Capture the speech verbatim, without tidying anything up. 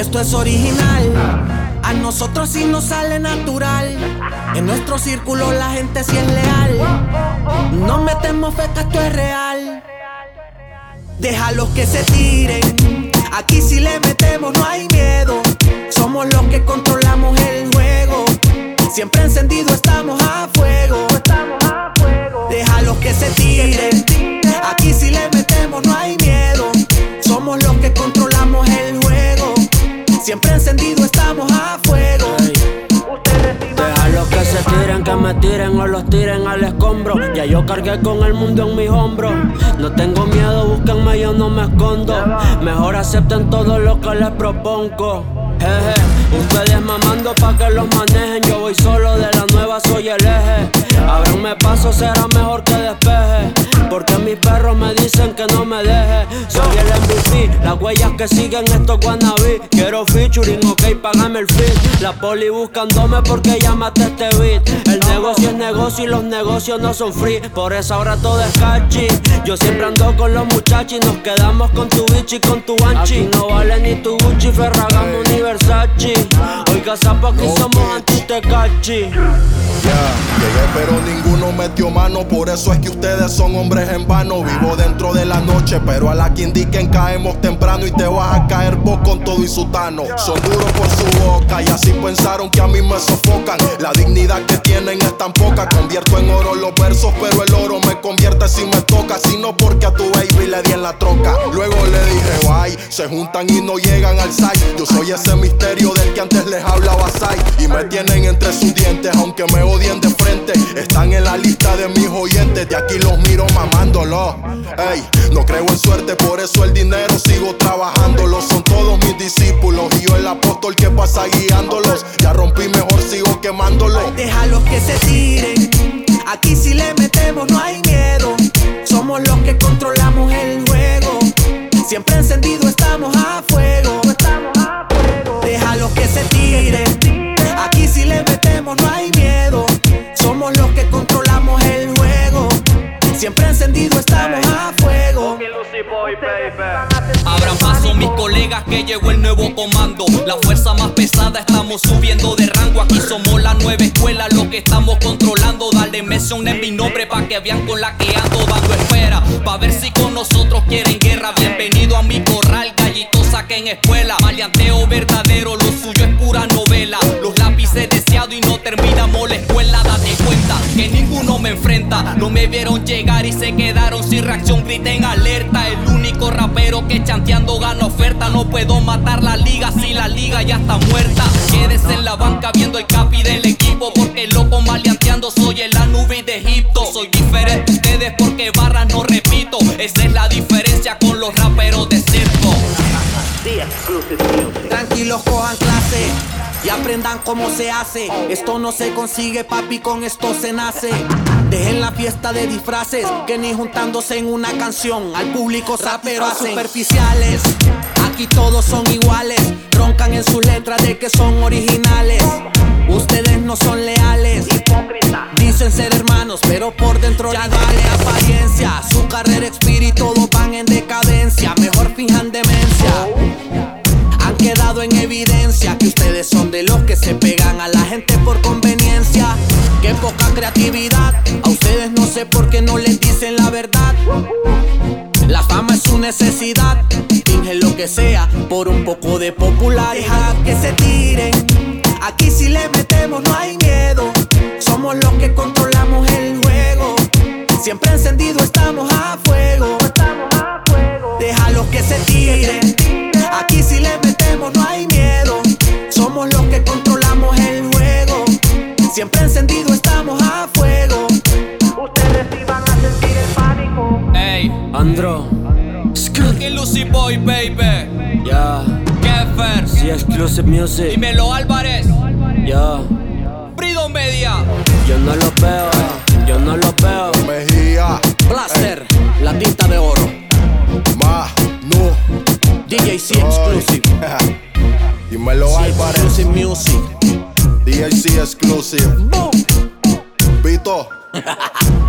Esto es original, a nosotros sí nos sale natural. En nuestro círculo la gente sí es leal. No metemos fe que esto es real. Déjalos que se tiren, aquí si le metemos no hay miedo. Somos los que controlamos el juego. Siempre encendido estamos a fuego. Déjalos que se tiren, aquí si le metemos no hay miedo. Somos los que controlamos el juego. Siempre encendido estamos a fuego. Déjalos que se tiren, que me tiren o los tiren al escombro. Ya yo cargué con el mundo en mis hombros. No tengo miedo, búsquenme, yo no me escondo. Mejor acepten todo lo que les propongo. Jeje, ustedes mamando pa' que los manejen. Yo voy solo, de la nueva soy el eje. Ábranme paso, será mejor que despeje. Porque mis perros me dicen que no me deje. Soy el M V P, las huellas que siguen estos wannabe. Quiero featuring, ok, págame el feed. La poli buscándome porque ya maté este beat. El negocio es negocio y los negocios no son free. Por eso ahora todo es catchy. Yo siempre ando con los muchachos y nos quedamos con tu bitch y con tu anchi. Aquí no vale ni tu Gucci, Ferragamo ni Versace. Oiga, sapo, aquí okay. Somos anti-tecachi. Yeah, llegué pero ninguno metió mano. Por eso es que ustedes son hombres en vano. Vivo dentro de la noche, pero a la que indiquen caemos temprano. Y te vas a caer vos con todo y sutano. Son duros por su boca y así pensaron que a mí me sofocan. La dignidad que tienen es tan poca. Convierto en oro los versos, pero el oro me convierte si me toca. Sino porque a tu baby le di en la troca. Luego le dije bye, se juntan y no llegan al site. Yo soy ese misterio del que antes les hablaba Sai. Y me tienen entre sus dientes, aunque me odien de frente. Están en la lista de mis oyentes, de aquí los miro mamándolo. Ey, no creo en suerte, por eso el dinero sigo trabajándolo. Son todos mis discípulos y yo el apóstol que pasa guiándolos. Ya rompí, mejor sigo quemándolo. Déjalos que se tiren, aquí si le metemos no hay miedo. Somos los que controlamos el juego. Siempre encendido estamos a fuego. Déjalos que se tiren, aquí si le metemos no hay miedo. Somos los que controlamos el juego. Siempre encendido estamos a fuego. Abran paso mis colegas que llegó el nuevo comando. La fuerza más pesada, estamos subiendo de rango. Aquí somos la nueva escuela, lo que estamos controlando. Dale mención en mi nombre pa' que vean con la que ando dando espera. Pa' ver si con nosotros quieren guerra. Bienvenido a mi corral, gallitos saquen escuela. Maleanteo verdadero, lo suyo es pura novela. Los lápices deseados y no terminamos la escuela. Date cuenta que ninguno me enfrenta. No me vieron llegar y se quedaron sin reacción. Griten alerta, el único rapero que chanteando gana oferta. No puedo matar la liga si la liga ya está muerta. Quédese en la banca viendo el capi del equipo. Porque loco maleanteando soy el Anubis de Egipto. Soy diferente a ustedes porque barras no repito. Esa es la diferencia con los raperos de circo. Tranquilos, cojan clase y aprendan cómo se hace. Esto no se consigue, papi, con esto se nace. Dejen la fiesta de disfraces, que ni juntándose en una canción al público rapero hacen. Superficiales, aquí todos son iguales. Roncan en sus letras de que son originales. Ustedes no son leales, dicen ser hermanos, pero por dentro ya vale apariencia. Su carrera expira y todos van en decadencia. Mejor finjan demencia. Han quedado en evidencia que ustedes son de los que se pegan a la gente por conveniencia. Qué poca creatividad, a ustedes no sé por qué no les dicen la verdad. La fama es su necesidad, fingen lo que sea por un poco de popularidad. Que se tiren, aquí si le metemos no hay miedo. Somos los que controlamos el juego. Siempre encendido estamos a fuego. Déjalos que se tiren, aquí si le metemos no hay miedo. Somos los que controlamos el juego. Siempre encendido estamos a fuego. Ustedes iban a sentir el pánico. Ey, Andro, Lucky Lucy Boy, baby. ya, Keffer, sí, Exclusive Music. Dímelo Álvarez, Ya, Freedom Media. yo no lo veo, yo no lo veo. Mejía, Blaster, la tinta de oro. Ma, no, D J C Exclusive. Dímelo Álvarez, Exclusive Music. D J C Exclusive. Boom. Pito.